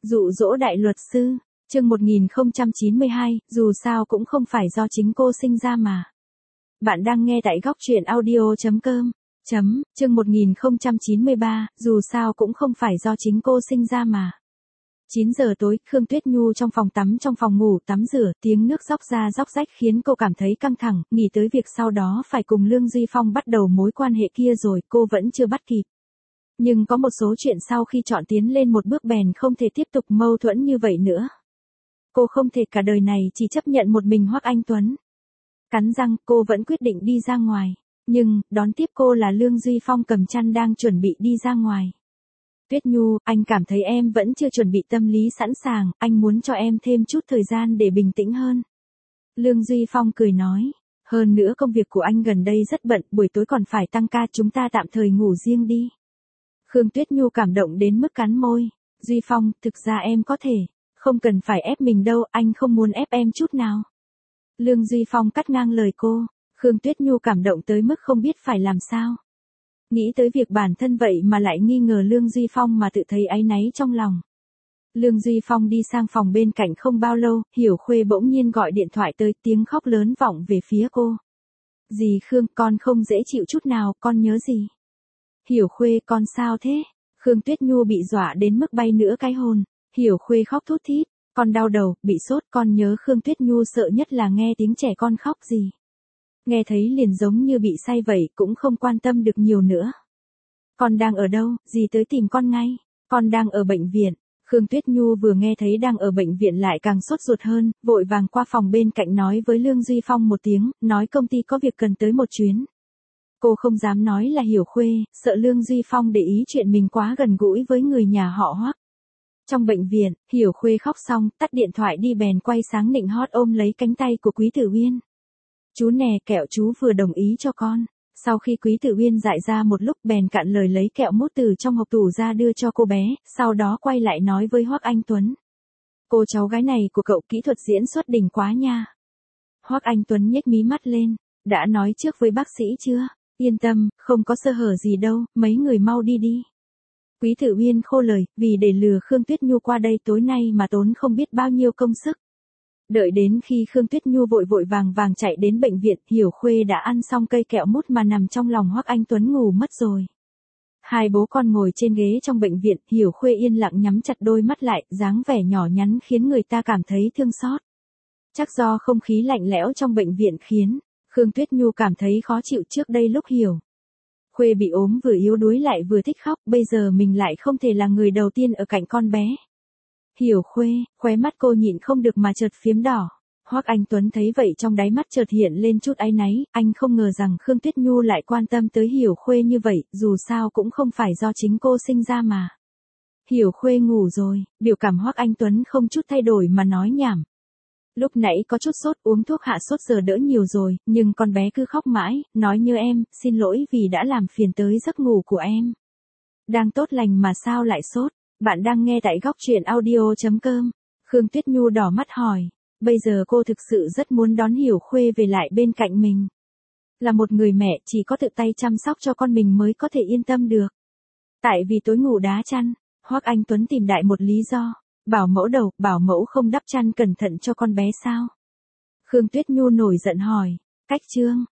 Dụ dỗ đại luật sư, chương 1092, dù sao cũng không phải do chính cô sinh ra mà. Bạn đang nghe tại góc truyện audio.com. Chương 1093, dù sao cũng không phải do chính cô sinh ra mà. 9 giờ tối, Khương Tuyết Nhu trong phòng tắm trong phòng ngủ tắm rửa, tiếng nước róc ra róc rách khiến cô cảm thấy căng thẳng, nghĩ tới việc sau đó phải cùng Lương Duy Phong bắt đầu mối quan hệ kia rồi, cô vẫn chưa bắt kịp. Nhưng có một số chuyện sau khi chọn tiến lên một bước bèn không thể tiếp tục mâu thuẫn như vậy nữa. Cô không thể cả đời này chỉ chấp nhận một mình Hoắc Anh Tuấn. Cắn răng, cô vẫn quyết định đi ra ngoài. Nhưng, đón tiếp cô là Lương Duy Phong cầm chăn đang chuẩn bị đi ra ngoài. Tuyết Nhu, anh cảm thấy em vẫn chưa chuẩn bị tâm lý sẵn sàng, anh muốn cho em thêm chút thời gian để bình tĩnh hơn. Lương Duy Phong cười nói, hơn nữa công việc của anh gần đây rất bận, buổi tối còn phải tăng ca, chúng ta tạm thời ngủ riêng đi. Khương Tuyết Nhu cảm động đến mức cắn môi. Duy Phong, thực ra em có thể, không cần phải ép mình đâu, anh không muốn ép em chút nào. Lương Duy Phong cắt ngang lời cô. Khương Tuyết Nhu cảm động tới mức không biết phải làm sao. Nghĩ tới việc bản thân vậy mà lại nghi ngờ Lương Duy Phong mà tự thấy áy náy trong lòng. Lương Duy Phong đi sang phòng bên cạnh không bao lâu, Hiểu Khuê bỗng nhiên gọi điện thoại tới, tiếng khóc lớn vọng về phía cô. Dì Khương, con không dễ chịu chút nào, con nhớ gì? Hiểu Khuê, con sao thế? Khương Tuyết Nhu bị dọa đến mức bay nửa cái hồn. Hiểu Khuê khóc thút thít, con đau đầu, bị sốt, con nhớ. Khương Tuyết Nhu sợ nhất là nghe tiếng trẻ con khóc gì. Nghe thấy liền giống như bị say vậy, cũng không quan tâm được nhiều nữa. Con đang ở đâu, dì tới tìm con ngay. Con đang ở bệnh viện. Khương Tuyết Nhu vừa nghe thấy đang ở bệnh viện lại càng sốt ruột hơn, vội vàng qua phòng bên cạnh nói với Lương Duy Phong một tiếng, nói công ty có việc cần tới một chuyến. Cô không dám nói là Hiểu Khuê, sợ Lương Duy Phong để ý chuyện mình quá gần gũi với người nhà họ Hoắc. Trong bệnh viện, Hiểu Khuê khóc xong, tắt điện thoại đi bèn quay sáng nịnh hót ôm lấy cánh tay của Quý Tử Uyên. Chú nè, kẹo chú vừa đồng ý cho con. Sau khi Quý Tử Uyên dại ra một lúc bèn cạn lời lấy kẹo mút từ trong hộp tủ ra đưa cho cô bé, sau đó quay lại nói với Hoắc Anh Tuấn. Cô cháu gái này của cậu kỹ thuật diễn xuất đỉnh quá nha. Hoắc Anh Tuấn nhếch mí mắt lên. Đã nói trước với bác sĩ chưa? Yên tâm, không có sơ hở gì đâu, mấy người mau đi đi. Quý Tử Uyên khô lời, vì để lừa Khương Tuyết Nhu qua đây tối nay mà tốn không biết bao nhiêu công sức. Đợi đến khi Khương Tuyết Nhu vội vội vàng vàng chạy đến bệnh viện, Hiểu Khuê đã ăn xong cây kẹo mút mà nằm trong lòng Hoắc Anh Tuấn ngủ mất rồi. Hai bố con ngồi trên ghế trong bệnh viện, Hiểu Khuê yên lặng nhắm chặt đôi mắt lại, dáng vẻ nhỏ nhắn khiến người ta cảm thấy thương xót. Chắc do không khí lạnh lẽo trong bệnh viện khiến Khương Tuyết Nhu cảm thấy khó chịu. Trước đây lúc Hiểu Khuê bị ốm vừa yếu đuối lại vừa thích khóc, bây giờ mình lại không thể là người đầu tiên ở cạnh con bé. Hiểu Khuê, khóe mắt cô nhịn không được mà chợt phiếm đỏ. Hoắc Anh Tuấn thấy vậy trong đáy mắt chợt hiện lên chút áy náy, anh không ngờ rằng Khương Tuyết Nhu lại quan tâm tới Hiểu Khuê như vậy, dù sao cũng không phải do chính cô sinh ra mà. Hiểu Khuê ngủ rồi, biểu cảm Hoắc Anh Tuấn không chút thay đổi mà nói nhảm. Lúc nãy có chút sốt, uống thuốc hạ sốt giờ đỡ nhiều rồi, nhưng con bé cứ khóc mãi, nói như em, xin lỗi vì đã làm phiền tới giấc ngủ của em. Đang tốt lành mà sao lại sốt? Bạn đang nghe tại góc truyện audio.com. Khương Tuyết Nhu đỏ mắt hỏi, bây giờ cô thực sự rất muốn đón Hiểu Khuê về lại bên cạnh mình. Là một người mẹ chỉ có tự tay chăm sóc cho con mình mới có thể yên tâm được. Tại vì tối ngủ đá chăn, Hoắc Anh Tuấn tìm đại một lý do. Bảo mẫu đầu, bảo mẫu không đắp chăn cẩn thận cho con bé sao? Khương Tuyết Nhu nổi giận hỏi, cách trương,